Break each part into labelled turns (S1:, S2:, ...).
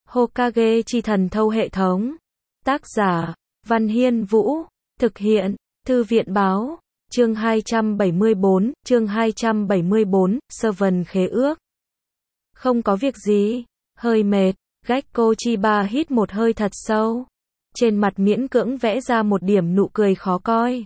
S1: Hokage chi thần thâu hệ thống. Tác giả, Văn Hiên Vũ. Thực hiện, Thư viện Báo. Chương 274, Servant khế ước. Không có việc gì, hơi mệt, Gekko Chiba hít một hơi thật sâu. Trên mặt miễn cưỡng vẽ ra một điểm nụ cười khó coi.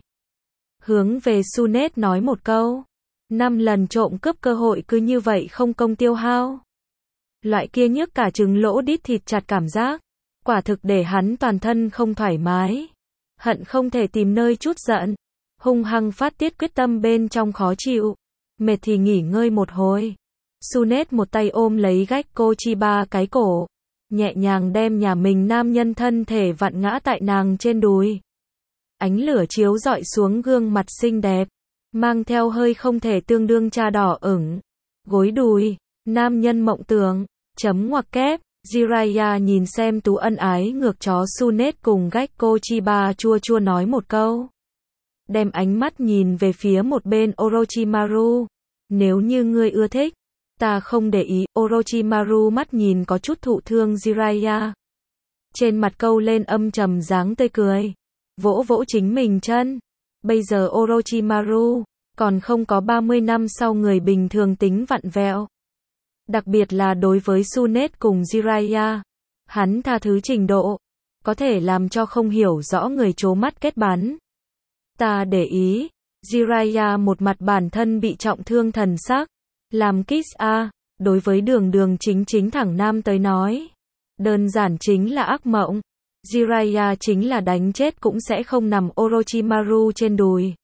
S1: Hướng về Tsunade nói một câu. 5 lần trộm cướp cơ hội cứ như vậy không công tiêu hao. Loại kia nhức cả trứng lỗ đít thịt chặt cảm giác. Quả thực để hắn toàn thân không thoải mái. Hận không thể tìm nơi chút giận. Hung hăng phát tiết quyết tâm bên trong khó chịu. Mệt thì nghỉ ngơi một hồi. Tsunade một tay ôm lấy Gekko Chiba cái cổ. Nhẹ nhàng đem nhà mình nam nhân thân thể vặn ngã tại nàng trên đùi. Ánh lửa chiếu rọi xuống gương mặt xinh đẹp. Mang theo hơi không thể tương đương cha đỏ ửng. Gối đùi, nam nhân mộng tưởng, chấm ngoặc kép. Jiraiya nhìn xem tú ân ái ngược chó Tsunade cùng Gekko Chiba chua chua nói một câu. Đem ánh mắt nhìn về phía một bên Orochimaru. Nếu như ngươi ưa thích, ta không để ý. Orochimaru mắt nhìn có chút thụ thương Jiraiya. Trên mặt câu lên âm trầm dáng tươi cười. Vỗ vỗ chính mình chân. Bây giờ Orochimaru còn không có 30 năm sau người bình thường tính vặn vẹo. Đặc biệt là đối với Tsunade cùng Jiraiya. Hắn tha thứ trình độ. Có thể làm cho không hiểu rõ người trố mắt kết bắn. Ta để ý. Jiraiya một mặt bản thân bị trọng thương thần sắc. Làm kiss a. Đối với đường chính thẳng nam tới nói. Đơn giản chính là ác mộng. Jiraiya chính là đánh chết cũng sẽ không nằm Orochimaru trên đùi.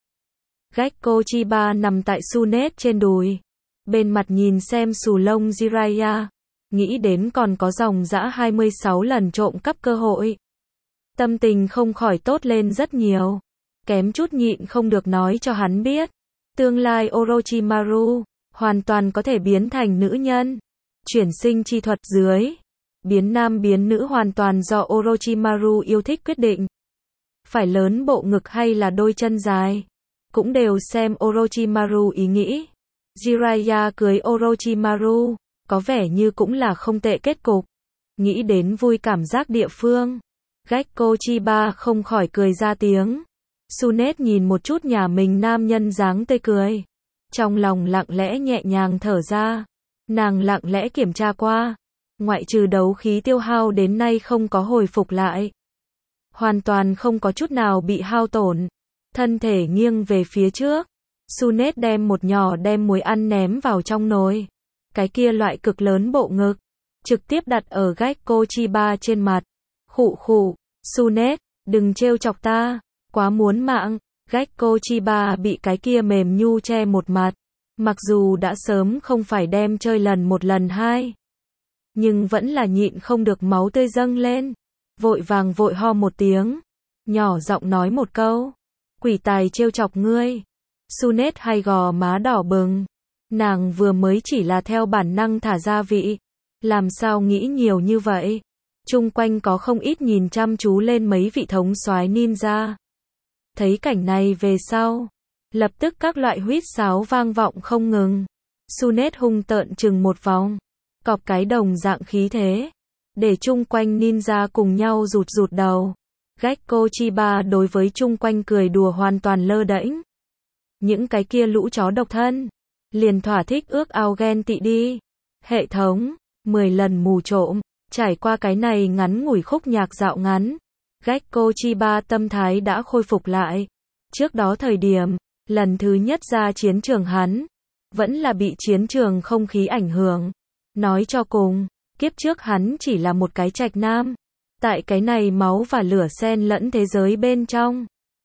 S1: Gekko Chiba nằm tại Tsunade trên đùi. Bên mặt nhìn xem xù lông Jiraiya. Nghĩ đến còn có dòng dã 26 lần trộm cắp cơ hội. Tâm tình không khỏi tốt lên rất nhiều. Kém chút nhịn không được nói cho hắn biết. Tương lai Orochimaru hoàn toàn có thể biến thành nữ nhân. Chuyển sinh chi thuật dưới. Biến nam biến nữ hoàn toàn do Orochimaru yêu thích quyết định. Phải lớn bộ ngực hay là đôi chân dài. Cũng đều xem Orochimaru ý nghĩ. Jiraiya cưới Orochimaru. Có vẻ như cũng là không tệ kết cục. Nghĩ đến vui cảm giác địa phương. Gekko Chiba không khỏi cười ra tiếng. Tsunade nhìn một chút nhà mình nam nhân dáng tươi cười. Trong lòng lặng lẽ nhẹ nhàng thở ra. Nàng lặng lẽ kiểm tra qua. Ngoại trừ đấu khí tiêu hao đến nay không có hồi phục lại. Hoàn toàn không có chút nào bị hao tổn. Thân thể nghiêng về phía trước. Tsunade đem một nhỏ đem muối ăn ném vào trong nồi. Cái kia loại cực lớn bộ ngực. Trực tiếp đặt ở Gekko Chiba trên mặt. Khụ khụ. Tsunade, đừng trêu chọc ta. Quá muốn mạng. Gekko Chiba bị cái kia mềm nhu che một mặt. Mặc dù đã sớm không phải đem chơi lần một lần hai. Nhưng vẫn là nhịn không được máu tươi dâng lên. Vội vàng vội ho một tiếng. Nhỏ giọng nói một câu. Quỷ tài trêu chọc ngươi. Tsunade hay gò má đỏ bừng. Nàng vừa mới chỉ là theo bản năng thả gia vị. Làm sao nghĩ nhiều như vậy. Chung quanh có không ít nhìn chăm chú lên mấy vị thống soái ninja. Thấy cảnh này về sau. Lập tức các loại huýt sáo vang vọng không ngừng. Tsunade hung tợn chừng một vòng. Cọp cái đồng dạng khí thế. Để chung quanh ninja cùng nhau rụt đầu. Gekko Chiba đối với chung quanh cười đùa hoàn toàn lơ đễnh. Những cái kia lũ chó độc thân. Liền thỏa thích ước ao ghen tị đi. Hệ thống. 10 lần mù trộm. Trải qua cái này ngắn ngủi khúc nhạc dạo ngắn. Gekko Chiba tâm thái đã khôi phục lại. Trước đó thời điểm. Lần thứ nhất ra chiến trường hắn. Vẫn là bị chiến trường không khí ảnh hưởng. Nói cho cùng, kiếp trước hắn chỉ là một cái trạch nam. Tại cái này máu và lửa xen lẫn thế giới bên trong.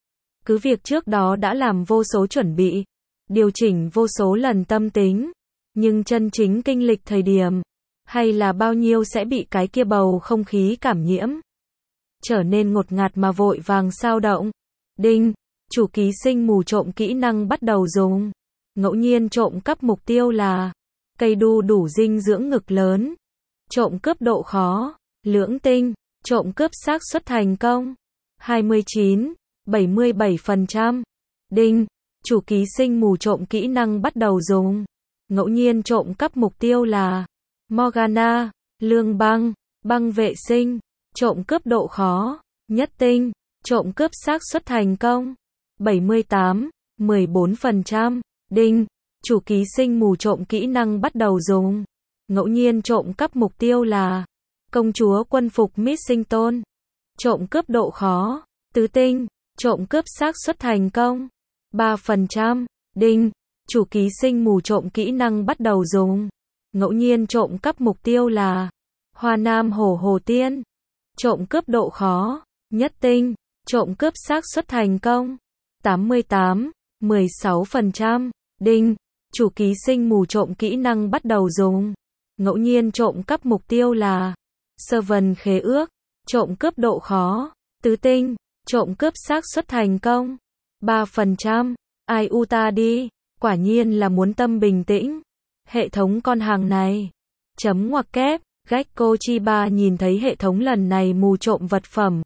S1: Cứ việc trước đó đã làm vô số chuẩn bị. Điều chỉnh vô số lần tâm tính. Nhưng chân chính kinh lịch thời điểm. Hay là bao nhiêu sẽ bị cái kia bầu không khí cảm nhiễm. Trở nên ngột ngạt mà vội vàng sao động. Đinh. Chủ ký sinh mù trộm kỹ năng bắt đầu dùng. Ngẫu nhiên trộm cắp mục tiêu là cây đu đủ dinh dưỡng ngực lớn. Trộm cướp độ khó lưỡng tinh. Trộm cướp xác suất thành công 29, 77%. Đinh. Chủ ký sinh mù trộm kỹ năng bắt đầu dùng. Ngẫu nhiên trộm cắp mục tiêu là Morgana, Lương Băng, Băng vệ sinh, trộm cướp độ khó, nhất tinh, trộm cướp xác suất thành công, 78, 14%, đinh, chủ ký sinh mù trộm kỹ năng bắt đầu dùng, ngẫu nhiên trộm cắp mục tiêu là, công chúa quân phục Missington, trộm cướp độ khó, tứ tinh, trộm cướp xác suất thành công, 3%, đinh, chủ ký sinh mù trộm kỹ năng bắt đầu dùng, ngẫu nhiên trộm cắp mục tiêu là, Hoa Nam Hổ Hồ Tiên, trộm cướp độ khó, nhất tinh, trộm cướp xác suất thành công, 88, 16%, đinh, chủ ký sinh mù trộm kỹ năng bắt đầu dùng, ngẫu nhiên trộm cắp mục tiêu là, Servant khế ước, trộm cướp độ khó, tứ tinh, trộm cướp xác suất thành công, 3%, ai u ta đi, quả nhiên là muốn tâm bình tĩnh, hệ thống con hàng này, chấm ngoặc kép. Gecko Chiba nhìn thấy hệ thống lần này mù trộm vật phẩm.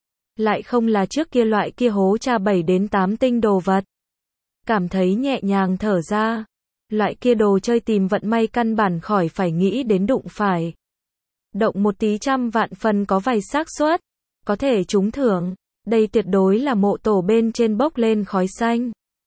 S1: Lại không là trước kia loại kia hố tra 7 đến 8 tinh đồ vật. Cảm thấy nhẹ nhàng thở ra. Loại kia đồ chơi tìm vận may căn bản khỏi phải nghĩ đến đụng phải. Động một tí trăm vạn phần có vài xác suất. Có thể trúng thưởng. Đây tuyệt đối là mộ tổ bên trên bốc lên khói xanh.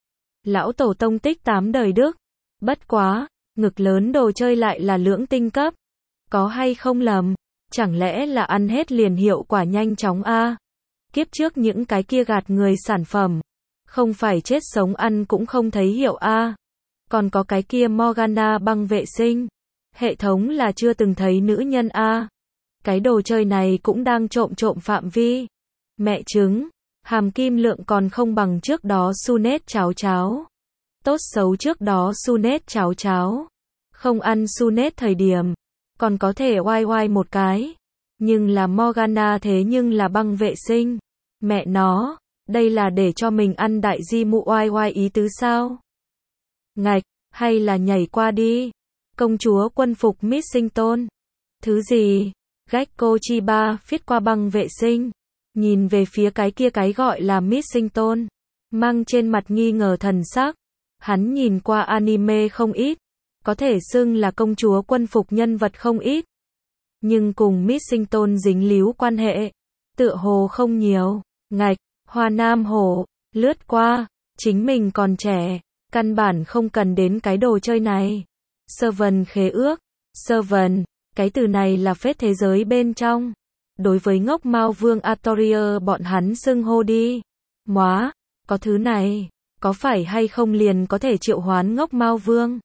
S1: Lão tổ tông tích 8 đời đức. Bất quá, ngực lớn đồ chơi lại là lưỡng tinh cấp. Có hay không lầm, chẳng lẽ là ăn hết liền hiệu quả nhanh chóng a? Kiếp trước những cái kia gạt người sản phẩm, không phải chết sống ăn cũng không thấy hiệu a. Còn có cái kia Morgana băng vệ sinh, hệ thống là chưa từng thấy nữ nhân a. Cái đồ chơi này cũng đang trộm phạm vi. Mẹ trứng, hàm kim lượng còn không bằng trước đó Sunet cháo. Tốt xấu trước đó Sunet cháo. Không ăn Sunet thời điểm. Còn có thể oai một cái. Nhưng là Morgana thế nhưng là băng vệ sinh. Mẹ nó, đây là để cho mình ăn đại di mụ oai ý tứ sao? Ngạch, hay là nhảy qua đi. Công chúa quân phục Missington. Thứ gì? Gecko Chiba viết qua băng vệ sinh. Nhìn về phía cái kia cái gọi là Missington. Mang trên mặt nghi ngờ thần sắc. Hắn nhìn qua anime không ít. Có thể xưng là công chúa quân phục nhân vật không ít. Nhưng cùng Missington dính líu quan hệ. Tựa hồ không nhiều. Ngạch, Hoa Nam Hổ, lướt qua. Chính mình còn trẻ. Căn bản không cần đến cái đồ chơi này. Servant khế ước. Servant, cái từ này là phết thế giới bên trong. Đối với ngốc Mao Vương Artorier bọn hắn xưng hô đi. Móa, có thứ này. Có phải hay không liền có thể triệu hoán ngốc Mao Vương?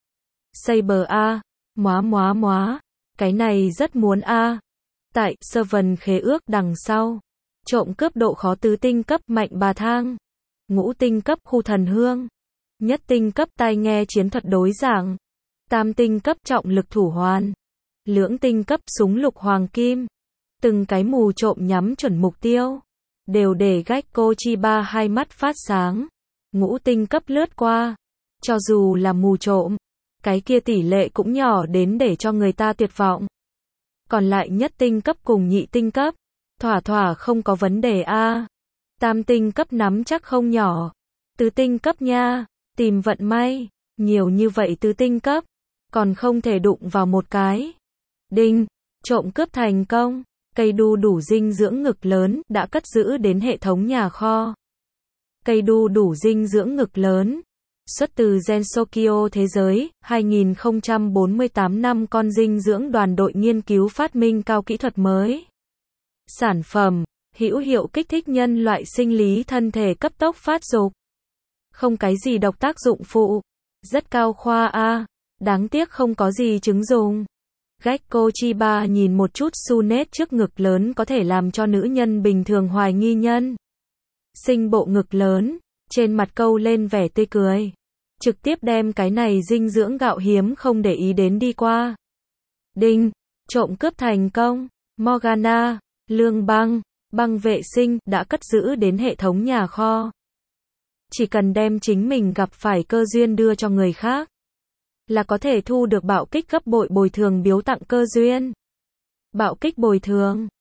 S1: Saber a, móa, cái này rất muốn a. Tại Servant khế ước đằng sau, trộm cướp độ khó tứ tinh cấp mạnh bà thang, ngũ tinh cấp khu thần hương, nhất tinh cấp tai nghe chiến thuật đối giảng, tam tinh cấp trọng lực thủ hoàn, lưỡng tinh cấp súng lục hoàng kim, từng cái mù trộm nhắm chuẩn mục tiêu, đều để Gecko Chiba hai mắt phát sáng, ngũ tinh cấp lướt qua, cho dù là mù trộm. Cái kia tỷ lệ cũng nhỏ đến để cho người ta tuyệt vọng. Còn lại nhất tinh cấp cùng nhị tinh cấp, thỏa không có vấn đề a. Tam tinh cấp nắm chắc không nhỏ. Tứ tinh cấp nha, tìm vận may, nhiều như vậy tứ tinh cấp, còn không thể đụng vào một cái. Đinh, trộm cướp thành công, cây đu đủ dinh dưỡng ngực lớn đã cất giữ đến hệ thống nhà kho. Cây đu đủ dinh dưỡng ngực lớn. Xuất từ Gensokyo Thế giới, 2048 năm con dinh dưỡng đoàn đội nghiên cứu phát minh cao kỹ thuật mới. Sản phẩm, hữu hiệu kích thích nhân loại sinh lý thân thể cấp tốc phát dục. Không cái gì độc tác dụng phụ. Rất cao khoa a, đáng tiếc không có gì chứng dùng. Gecko Chiba nhìn một chút Sunet trước ngực lớn có thể làm cho nữ nhân bình thường hoài nghi nhân. Sinh bộ ngực lớn, trên mặt câu lên vẻ tươi cười. Trực tiếp đem cái này dinh dưỡng gạo hiếm không để ý đến đi qua. Đinh, trộm cướp thành công, Morgana, lương băng vệ sinh đã cất giữ đến hệ thống nhà kho. Chỉ cần đem chính mình gặp phải cơ duyên đưa cho người khác, là có thể thu được bạo kích gấp bội bồi thường biếu tặng cơ duyên. Bạo kích bồi thường,